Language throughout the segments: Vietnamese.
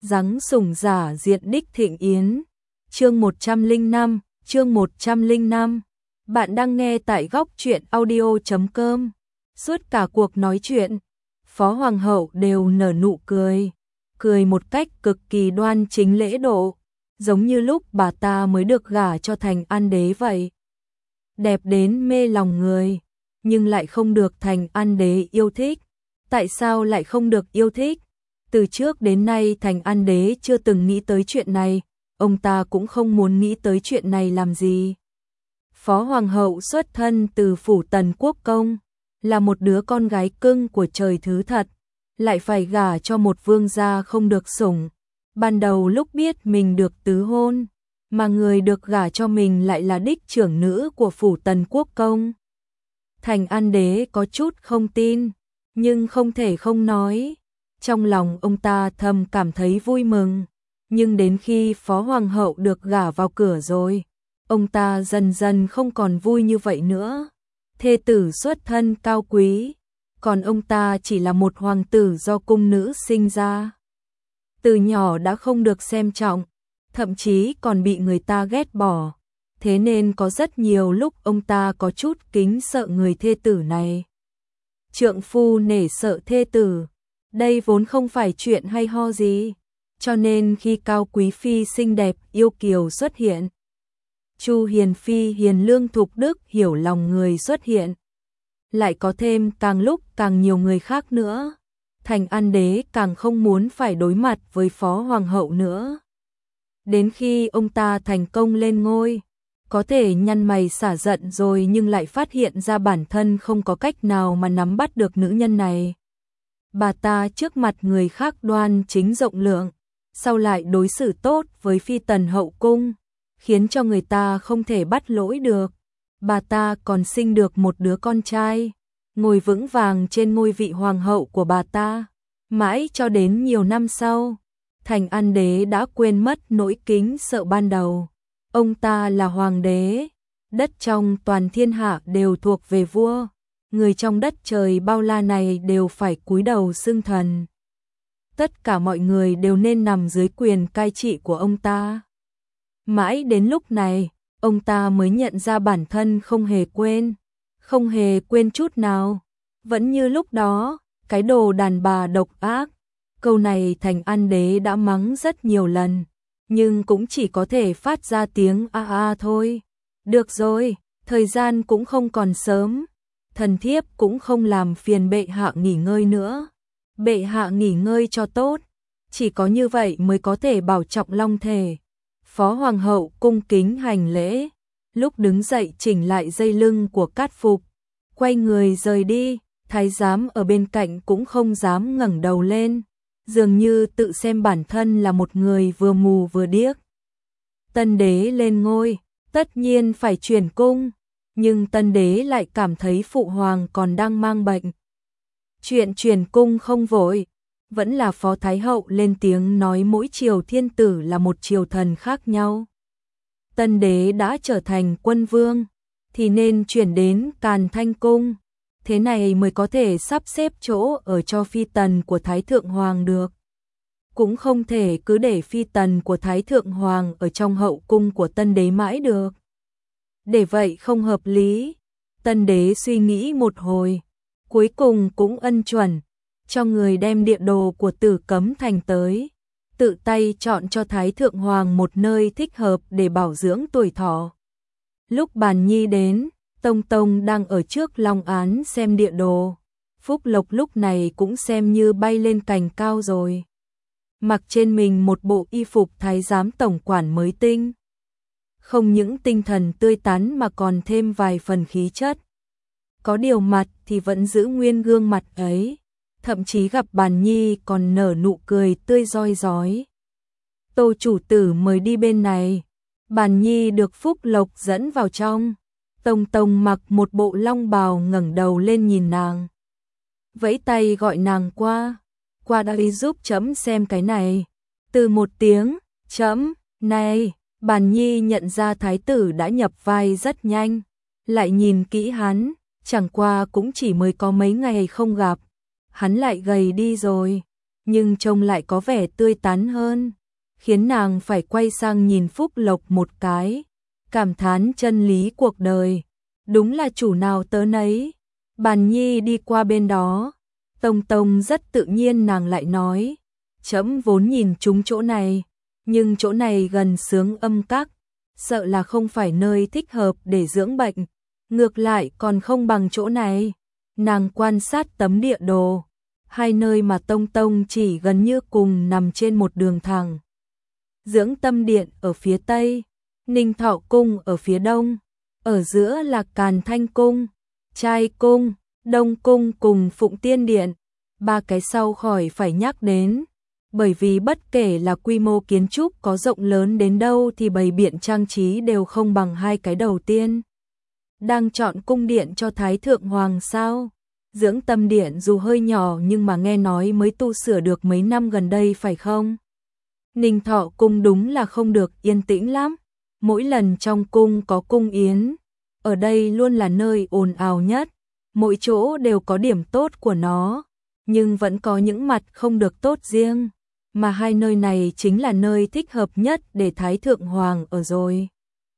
Giáng sủng giả diện đích thịnh yến. Chương 105, chương 105. Bạn đang nghe tại góc truyện audio.com. Suốt cả cuộc nói chuyện, Phó Hoàng hậu đều nở nụ cười, cười một cách cực kỳ đoan chính lễ độ, giống như lúc bà ta mới được gả cho Thành An Đế vậy. Đẹp đến mê lòng người, nhưng lại không được Thành An Đế yêu thích. Tại sao lại không được yêu thích? Từ trước đến nay Thành An Đế chưa từng nghĩ tới chuyện này, ông ta cũng không muốn nghĩ tới chuyện này làm gì. Phó Hoàng hậu xuất thân từ phủ Tần Quốc Công, là một đứa con gái cưng của trời thứ thật, lại phải gả cho một vương gia không được sủng. Ban đầu lúc biết mình được tứ hôn, mà người được gả cho mình lại là đích trưởng nữ của phủ Tần Quốc Công. Thành An Đế có chút không tin, nhưng không thể không nói. Trong lòng ông ta thầm cảm thấy vui mừng, nhưng đến khi Phó Hoàng hậu được gả vào cửa rồi, ông ta dần dần không còn vui như vậy nữa. Thê tử xuất thân cao quý, còn ông ta chỉ là một hoàng tử do cung nữ sinh ra. Từ nhỏ đã không được xem trọng, thậm chí còn bị người ta ghét bỏ. Thế nên có rất nhiều lúc ông ta có chút kính sợ người thê tử này. Trượng phu nể sợ thê tử, đây vốn không phải chuyện hay ho gì. Cho nên khi Cao Quý Phi xinh đẹp yêu kiều xuất hiện, Chu Hiền Phi hiền lương thục đức hiểu lòng người xuất hiện, lại có thêm càng lúc càng nhiều người khác nữa, Thành An Đế càng không muốn phải đối mặt với Phó Hoàng hậu nữa. Đến khi ông ta thành công lên ngôi, có thể nhăn mày xả giận rồi, nhưng lại phát hiện ra bản thân không có cách nào mà nắm bắt được nữ nhân này. Bà ta trước mặt người khác đoan chính rộng lượng, sau lại đối xử tốt với phi tần hậu cung, khiến cho người ta không thể bắt lỗi được. Bà ta còn sinh được một đứa con trai, ngồi vững vàng trên ngôi vị hoàng hậu của bà ta. Mãi cho đến nhiều năm sau, Thành An Đế đã quên mất nỗi kính sợ ban đầu. Ông ta là hoàng đế, đất trong toàn thiên hạ đều thuộc về vua, người trong đất trời bao la này đều phải cúi đầu xưng thần. Tất cả mọi người đều nên nằm dưới quyền cai trị của ông ta. Mãi đến lúc này, ông ta mới nhận ra bản thân không hề quên chút nào. Vẫn như lúc đó, cái đồ đàn bà độc ác. Câu này Thành An Đế đã mắng rất nhiều lần, nhưng cũng chỉ có thể phát ra tiếng a a thôi. Được rồi, thời gian cũng không còn sớm, thần thiếp cũng không làm phiền bệ hạ nghỉ ngơi nữa. Bệ hạ nghỉ ngơi cho tốt, chỉ có như vậy mới có thể bảo trọng long thể. Phó Hoàng hậu cung kính hành lễ, lúc đứng dậy chỉnh lại dây lưng của cát phục, quay người rời đi. Thái giám ở bên cạnh cũng không dám ngẩng đầu lên, dường như tự xem bản thân là một người vừa mù vừa điếc. Tân đế lên ngôi, tất nhiên phải chuyển cung, nhưng tân đế lại cảm thấy phụ hoàng còn đang mang bệnh. Chuyện chuyển cung không vội, vẫn là Phó Thái hậu lên tiếng nói mỗi triều thiên tử là một triều thần khác nhau. Tân đế đã trở thành quân vương, thì nên chuyển đến Càn Thanh cung, thế này mới có thể sắp xếp chỗ ở cho phi tần của Thái Thượng Hoàng được. Cũng không thể cứ để phi tần của Thái Thượng Hoàng ở trong hậu cung của tân đế mãi được. Để vậy không hợp lý. Tân đế suy nghĩ một hồi, cuối cùng cũng ân chuẩn, cho người đem địa đồ của Tử Cấm Thành tới, tự tay chọn cho Thái Thượng Hoàng một nơi thích hợp để bảo dưỡng tuổi thọ. Lúc Bàn Nhi đến, Tông Tông đang ở trước long án xem địa đồ. Phúc Lộc lúc này cũng xem như bay lên cành cao rồi. Mặc trên mình một bộ y phục thái giám tổng quản mới tinh. Không những tinh thần tươi tắn mà còn thêm vài phần khí chất. Có điều mặt thì vẫn giữ nguyên gương mặt ấy. Thậm chí gặp Bàn Nhi còn nở nụ cười tươi rói rói. Tô chủ tử mời đi bên này. Bàn Nhi được Phúc Lộc dẫn vào trong. Tông Tông mặc một bộ long bào ngẩng đầu lên nhìn nàng, vẫy tay gọi nàng qua đây giúp chấm xem cái này. Từ một tiếng, chấm, này, Bàn Nhi nhận ra thái tử đã nhập vai rất nhanh, lại nhìn kỹ hắn, chẳng qua cũng chỉ mới có mấy ngày không gặp, hắn lại gầy đi rồi. nhưng trông lại có vẻ tươi tắn hơn, khiến nàng phải quay sang nhìn Phúc Lộc một cái, cảm thán chân lý cuộc đời, đúng là chủ nào tớ nấy. Bàn Nhi đi qua bên đó, Tông Tông rất tự nhiên nàng lại nói, trẫm vốn nhìn chúng chỗ này, nhưng chỗ này gần Sướng Âm Các, sợ là không phải nơi thích hợp để dưỡng bệnh, ngược lại còn không bằng chỗ này. Nàng quan sát tấm địa đồ, hai nơi mà Tông Tông chỉ gần như cùng nằm trên một đường thẳng. Dưỡng Tâm Điện ở phía tây, Ninh Thọ Cung ở phía đông, ở giữa là Càn Thanh Cung, Trai Cung, Đông Cung cùng Phụng Tiên Điện. Ba cái sau khỏi phải nhắc đến, bởi vì bất kể là quy mô kiến trúc có rộng lớn đến đâu thì bày biện trang trí đều không bằng hai cái đầu tiên. Đang chọn cung điện cho Thái Thượng Hoàng sao? Dưỡng Tâm Điện dù hơi nhỏ nhưng mà nghe nói mới tu sửa được mấy năm gần đây phải không? Ninh Thọ Cung đúng là không được yên tĩnh lắm. Mỗi lần trong cung có cung yến, ở đây luôn là nơi ồn ào nhất. Mỗi chỗ đều có điểm tốt của nó, nhưng vẫn có những mặt không được tốt riêng. Mà hai nơi này chính là nơi thích hợp nhất để Thái Thượng Hoàng ở rồi.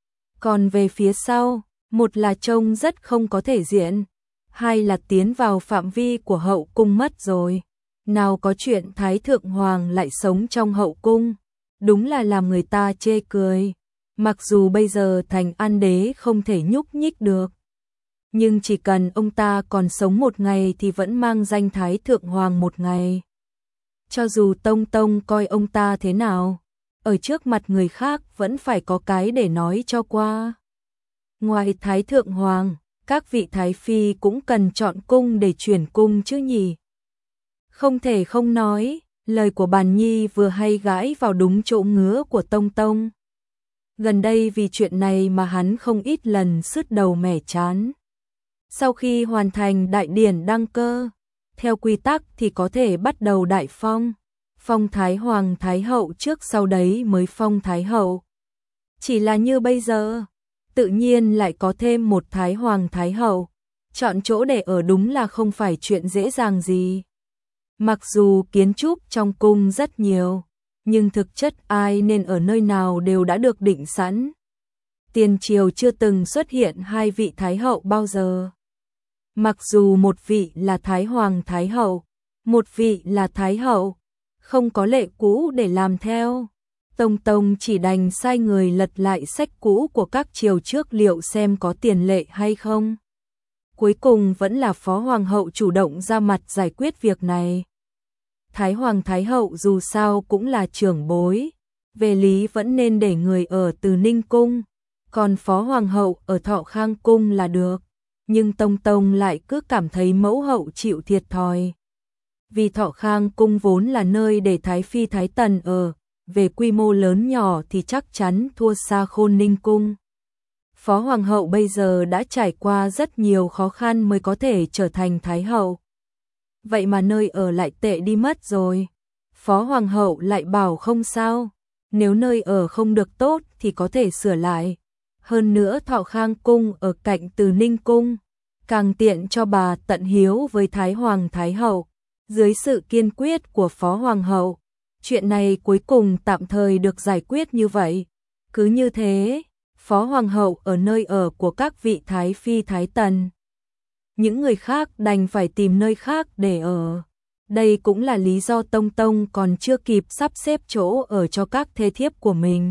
Còn về phía sau, một là trông rất không có thể diện, hai là tiến vào phạm vi của hậu cung mất rồi. Nào có chuyện Thái Thượng Hoàng lại sống trong hậu cung, đúng là làm người ta chê cười. Mặc dù bây giờ thành An Đế không thể nhúc nhích được, nhưng chỉ cần ông ta còn sống một ngày thì vẫn mang danh Thái Thượng Hoàng một ngày. Cho dù Tông Tông coi ông ta thế nào, ở trước mặt người khác vẫn phải có cái để nói cho qua. Ngoài Thái Thượng Hoàng, các vị Thái Phi cũng cần chọn cung để chuyển cung chứ nhỉ. Không thể không nói, lời của Bàn Nhi vừa hay gãi vào đúng chỗ ngứa của Tông Tông. Gần đây vì chuyện này mà hắn không ít lần sứt đầu mẻ trán. Sau khi hoàn thành đại điển đăng cơ, theo quy tắc thì có thể bắt đầu đại phong, phong Thái Hoàng Thái Hậu trước sau đấy mới phong Thái Hậu. Chỉ là như bây giờ, tự nhiên lại có thêm một Thái Hoàng Thái Hậu, chọn chỗ để ở đúng là không phải chuyện dễ dàng gì. Mặc dù kiến trúc trong cung rất nhiều, nhưng thực chất ai nên ở nơi nào đều đã được định sẵn. Tiền triều chưa từng xuất hiện hai vị Thái Hậu bao giờ. Mặc dù một vị là Thái Hoàng Thái Hậu, một vị là Thái Hậu, không có lệ cũ để làm theo. Tông Tông chỉ đành sai người lật lại sách cũ của các triều trước liệu xem có tiền lệ hay không. Cuối cùng vẫn là Phó Hoàng hậu chủ động ra mặt giải quyết việc này. Thái Hoàng Thái Hậu dù sao cũng là trưởng bối, về lý vẫn nên để người ở Từ Ninh Cung, còn Phó Hoàng hậu ở Thọ Khang Cung là được. Nhưng Tông Tông lại cứ cảm thấy mẫu hậu chịu thiệt thòi. Vì Thọ Khang Cung vốn là nơi để Thái Phi Thái Tần ở, về quy mô lớn nhỏ thì chắc chắn thua xa Khôn Ninh Cung. Phó Hoàng hậu bây giờ đã trải qua rất nhiều khó khăn mới có thể trở thành Thái Hậu. Vậy mà nơi ở lại tệ đi mất rồi. Phó Hoàng hậu lại bảo không sao, nếu nơi ở không được tốt thì có thể sửa lại. Hơn nữa Thọ Khang Cung ở cạnh Từ Ninh Cung, càng tiện cho bà tận hiếu với Thái Hoàng Thái Hậu. Dưới sự kiên quyết của Phó Hoàng hậu, chuyện này cuối cùng tạm thời được giải quyết như vậy. Cứ như thế, Phó Hoàng hậu ở nơi ở của các vị Thái Phi Thái Tần. Những người khác đành phải tìm nơi khác để ở. Đây cũng là lý do Tông Tông còn chưa kịp sắp xếp chỗ ở cho các thê thiếp của mình.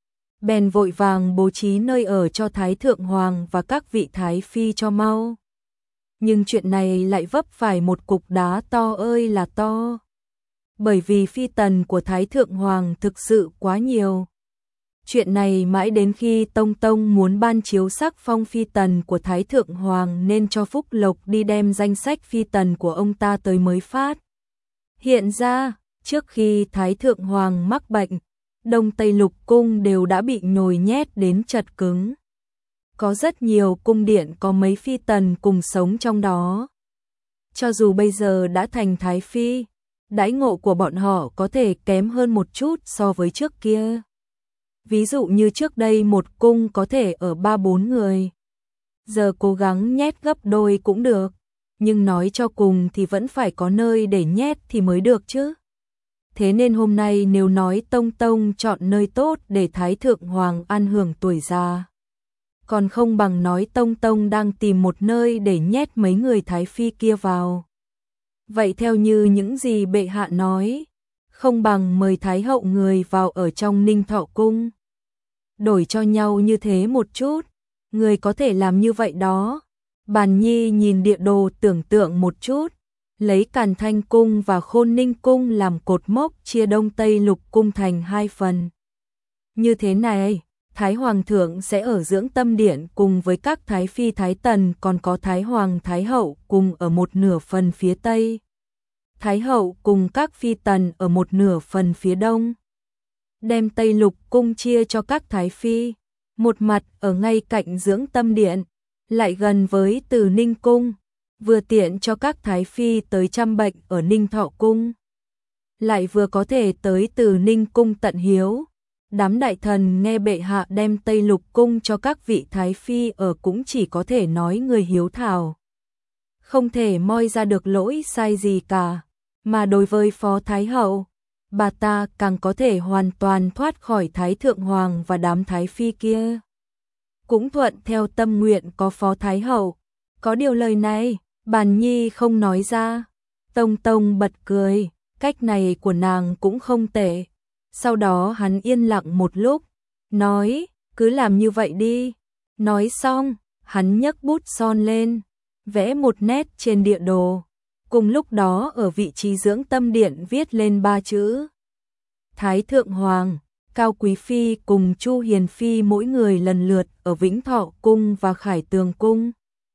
Bèn vội vàng bố trí nơi ở cho Thái Thượng Hoàng và các vị Thái Phi cho mau. Nhưng chuyện này lại vấp phải một cục đá to ơi là to. Bởi vì phi tần của Thái Thượng Hoàng thực sự quá nhiều. Chuyện này mãi đến khi Tông Tông muốn ban chiếu sắc phong phi tần của Thái Thượng Hoàng nên cho Phúc Lộc đi đem danh sách phi tần của ông ta tới mới phát. Hiện ra, trước khi Thái Thượng Hoàng mắc bệnh, Đông Tây Lục cung đều đã bị nhồi nhét đến chật cứng. Có rất nhiều cung điện có mấy phi tần cùng sống trong đó. Cho dù bây giờ đã thành Thái Phi, đãi ngộ của bọn họ có thể kém hơn một chút so với trước kia. Ví dụ như trước đây một cung có thể ở 3-4 người. Giờ cố gắng nhét gấp đôi cũng được, nhưng nói cho cùng thì vẫn phải có nơi để nhét thì mới được chứ. Thế nên hôm nay nếu nói Tông Tông chọn nơi tốt để Thái Thượng Hoàng an hưởng tuổi già, còn không bằng nói Tông Tông đang tìm một nơi để nhét mấy người Thái Phi kia vào. Vậy theo như những gì bệ hạ nói, không bằng mời Thái Hậu người vào ở trong Ninh Thọ Cung. Đổi cho nhau như thế một chút, người có thể làm như vậy đó. Bàn Nhi nhìn địa đồ tưởng tượng một chút, lấy Càn Thanh Cung và Khôn Ninh Cung làm cột mốc chia Đông Tây Lục Cung thành hai phần. Như thế này, Thái Hoàng thượng sẽ ở Dưỡng Tâm Điện cùng với các Thái Phi Thái Tần, còn có Thái Hoàng Thái Hậu cùng ở một nửa phần phía Tây. Thái Hậu cùng các Phi Tần ở một nửa phần phía Đông. Đem Tây Lục Cung chia cho các Thái Phi, một mặt ở ngay cạnh Dưỡng Tâm Điện, lại gần với Từ Ninh Cung, vừa tiện cho các Thái Phi tới chăm bệnh ở Ninh Thọ Cung, lại vừa có thể tới Từ Ninh Cung tận hiếu. Đám đại thần nghe bệ hạ đem Tây Lục Cung cho các vị Thái Phi ở cũng chỉ có thể nói người hiếu thảo, không thể moi ra được lỗi sai gì cả. Mà đối với Phó Thái Hậu, bà ta càng có thể hoàn toàn thoát khỏi Thái Thượng Hoàng và đám Thái Phi kia. Cũng thuận theo tâm nguyện có Phó Thái Hậu. Có điều lời này, Bàn Nhi không nói ra. Tông Tông bật cười, cách này của nàng cũng không tệ. Sau đó hắn yên lặng một lúc, nói, cứ làm như vậy đi. Nói xong, hắn nhấc bút son lên, vẽ một nét trên địa đồ. Cùng lúc đó ở vị trí Dưỡng Tâm Điện viết lên 3 chữ. Thái Thượng Hoàng, Cao Quý Phi cùng Chu Hiền Phi mỗi người lần lượt ở Vĩnh Thọ Cung và Khải Tường Cung.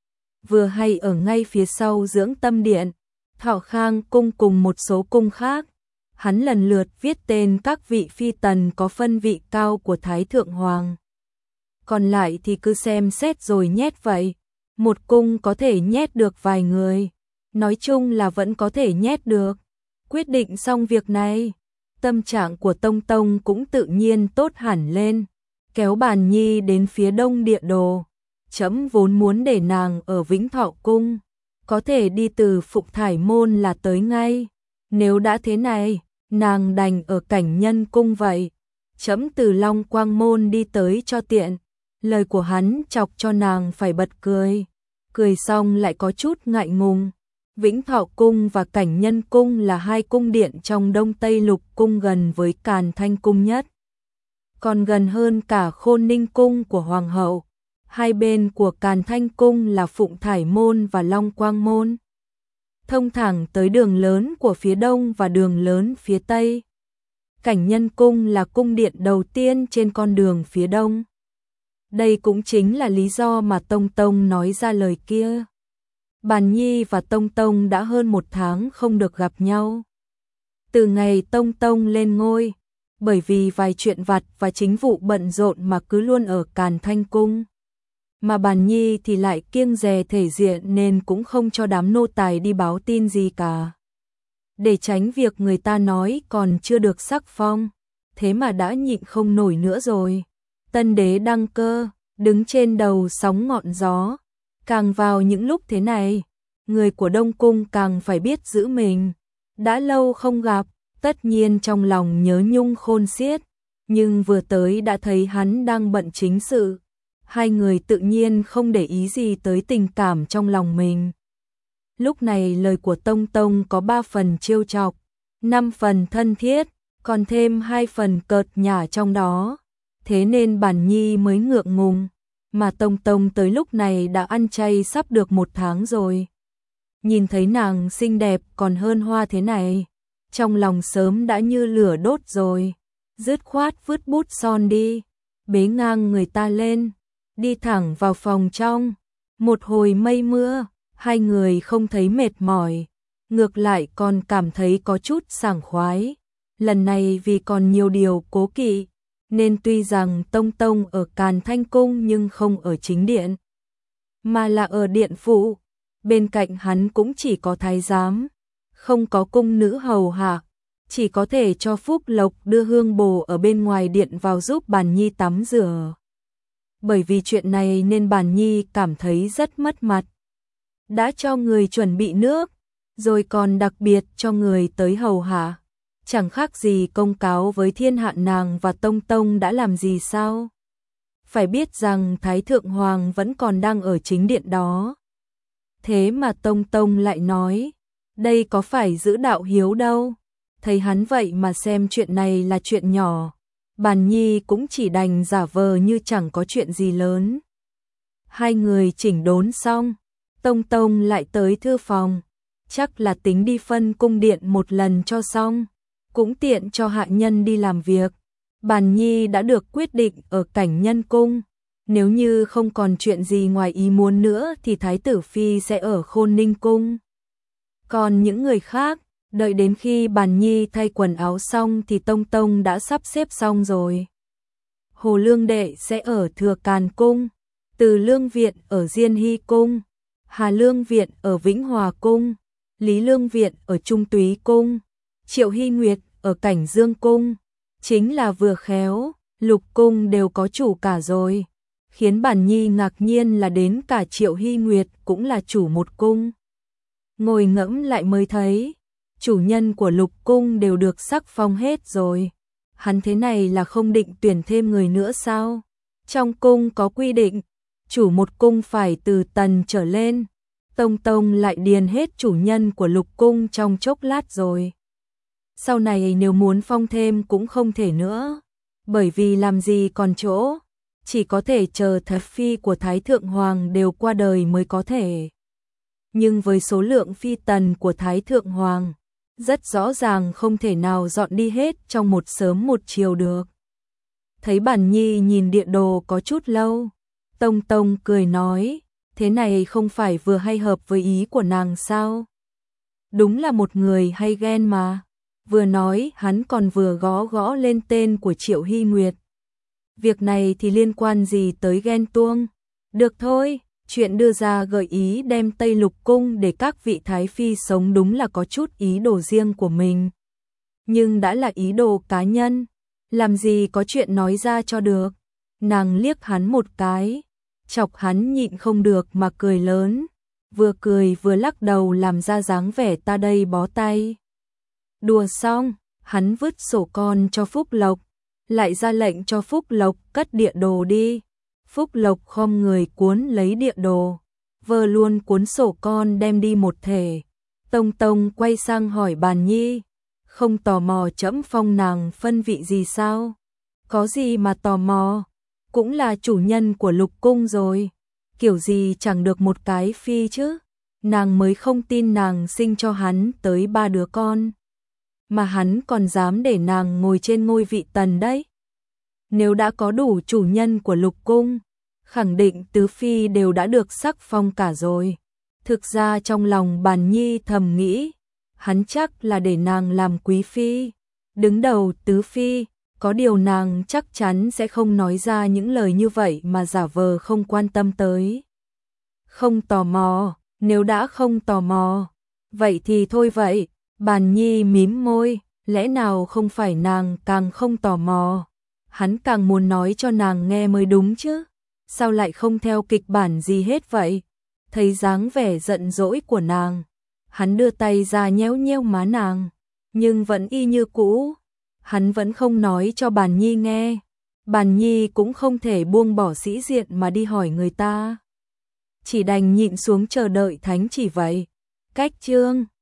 Vừa hay ở ngay phía sau Dưỡng Tâm Điện, Thọ Khang Cung cùng một số cung khác. Hắn lần lượt viết tên các vị Phi Tần có phân vị cao của Thái Thượng Hoàng. Còn lại thì cứ xem xét rồi nhét vậy. Một cung có thể nhét được vài người. Nói chung là vẫn có thể nhét được. Quyết định xong việc này, tâm trạng của Tông Tông cũng tự nhiên tốt hẳn lên. Kéo Bàn Nhi đến phía đông địa đồ. Trẫm vốn muốn để nàng ở Vĩnh Thọ Cung, có thể đi từ Phụng Thải Môn là tới ngay. Nếu đã thế này, nàng đành ở Cảnh Nhân Cung vậy. Trẫm từ Long Quang Môn đi tới cho tiện. Lời của hắn chọc cho nàng phải bật cười. Cười xong lại có chút ngại ngùng. Vĩnh Thọ Cung và Cảnh Nhân Cung là hai cung điện trong Đông Tây Lục Cung gần với Càn Thanh Cung nhất. Còn gần hơn cả Khôn Ninh Cung của Hoàng hậu. Hai bên của Càn Thanh Cung là Phụng Thải Môn và Long Quang Môn. Thông thẳng tới đường lớn của phía đông và đường lớn phía tây. Cảnh Nhân Cung là cung điện đầu tiên trên con đường phía đông. Đây cũng chính là lý do mà Tông Tông nói ra lời kia. Bàn Nhi và Tông Tông đã hơn 1 tháng không được gặp nhau. Từ ngày Tông Tông lên ngôi, bởi vì vài chuyện vặt và chính vụ bận rộn mà cứ luôn ở Càn Thanh Cung. Mà Bàn Nhi thì lại kiêng dè thể diện nên cũng không cho đám nô tài đi báo tin gì cả. Để tránh việc người ta nói còn chưa được sắc phong, thế mà đã nhịn không nổi nữa rồi. Tân đế đăng cơ, đứng trên đầu sóng ngọn gió. Càng vào những lúc thế này, người của Đông Cung càng phải biết giữ mình. Đã lâu không gặp, tất nhiên trong lòng nhớ nhung khôn xiết, nhưng vừa tới đã thấy hắn đang bận chính sự. Hai người tự nhiên không để ý gì tới tình cảm trong lòng mình. Lúc này lời của Tông Tông có 3 phần trêu chọc, 5 phần thân thiết, còn thêm 2 phần cợt nhả trong đó. Thế nên Bàn Nhi mới ngượng ngùng, mà Tông Tông tới lúc này đã ăn chay sắp được 1 tháng rồi. Nhìn thấy nàng xinh đẹp còn hơn hoa thế này, trong lòng sớm đã như lửa đốt rồi. Dứt khoát vứt bút son đi, bế ngang người ta lên, đi thẳng vào phòng trong. Một hồi mây mưa, hai người không thấy mệt mỏi, ngược lại còn cảm thấy có chút sảng khoái. Lần này vì còn nhiều điều cố kỵ, nên tuy rằng Tông Tông ở Càn Thanh Cung nhưng không ở chính điện, mà là ở điện phụ. Bên cạnh hắn cũng chỉ có thái giám, không có cung nữ hầu hạ, chỉ có thể cho Phúc Lộc đưa hương bồ ở bên ngoài điện vào giúp Bàn Nhi tắm rửa. Bởi vì chuyện này nên Bàn Nhi cảm thấy rất mất mặt. Đã cho người chuẩn bị nước, rồi còn đặc biệt cho người tới hầu hạ. chẳng khác gì công cáo với thiên hạ nàng và Tông Tông đã làm gì sao? Phải biết rằng Thái Thượng Hoàng vẫn còn đang ở chính điện đó. Thế mà Tông Tông lại nói, đây có phải giữ đạo hiếu đâu. Thấy hắn vậy mà xem chuyện này là chuyện nhỏ, Bàn Nhi cũng chỉ đành giả vờ như chẳng có chuyện gì lớn. Hai người chỉnh đốn xong, Tông Tông lại tới thư phòng, chắc là tính đi phân cung điện một lần cho xong, cũng tiện cho hạ nhân đi làm việc. Bàn Nhi đã được quyết định ở Cảnh Nhân Cung, nếu như không còn chuyện gì ngoài ý muốn nữa thì Thái tử Phi sẽ ở Khôn Ninh Cung. Còn những người khác, đợi đến khi Bàn Nhi thay quần áo xong thì Tông Tông đã sắp xếp xong rồi. Hồ Lương Đệ sẽ ở Thừa Càn Cung, Từ Lương Viện ở Diên Hy Cung, Hà Lương Viện ở Vĩnh Hòa Cung, Lý Lương Viện ở Trung Túy Cung, Triệu Hy Nguyệt ở Cảnh Dương Cung. Chính là vừa khéo, lục cung đều có chủ cả rồi. Khiến Bàn Nhi ngạc nhiên là đến cả Triệu Hy Nguyệt cũng là chủ một cung. Ngồi ngẫm lại mới thấy, chủ nhân của lục cung đều được sắc phong hết rồi. Hắn thế này là không định tuyển thêm người nữa sao? Trong cung có quy định, chủ một cung phải từ tần trở lên. Tông Tông lại điền hết chủ nhân của lục cung trong chốc lát rồi. Sau này nếu muốn phong thêm cũng không thể nữa, bởi vì làm gì còn chỗ, chỉ có thể chờ thật phi của Thái Thượng Hoàng đều qua đời mới có thể. Nhưng với số lượng phi tần của Thái Thượng Hoàng, rất rõ ràng không thể nào dọn đi hết trong một sớm một chiều được. Thấy Bàn Nhi nhìn địa đồ có chút lâu, Tông Tông cười nói, thế này không phải vừa hay hợp với ý của nàng sao? Đúng là một người hay ghen mà. Vừa nói hắn còn vừa gõ gõ lên tên của Triệu Hy Nguyệt. Việc này thì liên quan gì tới ghen tuông? Được thôi, chuyện đưa ra gợi ý đem Tây Lục Cung để các vị Thái Phi sống đúng là có chút ý đồ riêng của mình. Nhưng đã là ý đồ cá nhân, làm gì có chuyện nói ra cho được. Nàng liếc hắn một cái, chọc hắn nhịn không được mà cười lớn. Vừa cười vừa lắc đầu làm ra dáng vẻ ta đây bó tay. Đùa xong, hắn vứt sổ con cho Phúc Lộc, lại ra lệnh cho Phúc Lộc cất địa đồ đi. Phúc Lộc khom người cuốn lấy địa đồ, vơ luôn cuốn sổ con đem đi một thể. Tông Tông quay sang hỏi Bàn Nhi, không tò mò trẫm phong nàng phân vị gì sao? Có gì mà tò mò, cũng là chủ nhân của lục cung rồi, kiểu gì chẳng được một cái phi chứ. Nàng mới không tin nàng sinh cho hắn tới 3 đứa con, mà hắn còn dám để nàng ngồi trên ngôi vị tần đấy. Nếu đã có đủ chủ nhân của lục cung, khẳng định tứ phi đều đã được sắc phong cả rồi. Thực ra trong lòng Bàn Nhi thầm nghĩ, hắn chắc là để nàng làm quý phi, đứng đầu tứ phi, có điều nàng chắc chắn sẽ không nói ra những lời như vậy mà giả vờ không quan tâm tới. Không tò mò, nếu đã không tò mò, vậy thì thôi vậy. Bàn Nhi mím môi, lẽ nào không phải nàng càng không tò mò, hắn càng muốn nói cho nàng nghe mới đúng chứ, sao lại không theo kịch bản gì hết vậy? Thấy dáng vẻ giận dỗi của nàng, hắn đưa tay ra nhéo nhéo má nàng, nhưng vẫn y như cũ, hắn vẫn không nói cho Bàn Nhi nghe. Bàn Nhi cũng không thể buông bỏ sĩ diện mà đi hỏi người ta, chỉ đành nhịn xuống chờ đợi thánh chỉ vậy. Cách chương